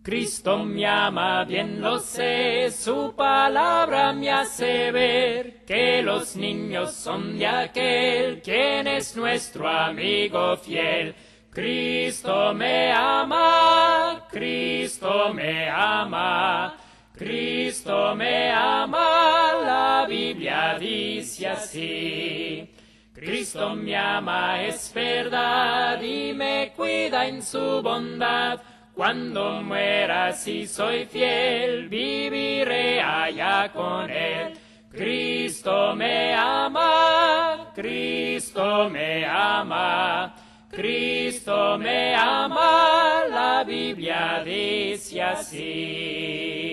Cristo me ama, bien lo sé, su palabra me hace ver que los niños son de aquel, quien es nuestro amigo fiel. Cristo me ama, Cristo me ama, Cristo me ama, la Biblia dice así. Cristo me ama, es verdad, y me cuida en su bondad. Cuando muera, si soy fiel, viviré allá con él. Cristo me ama, Cristo me ama, Cristo me ama, la Biblia dice así.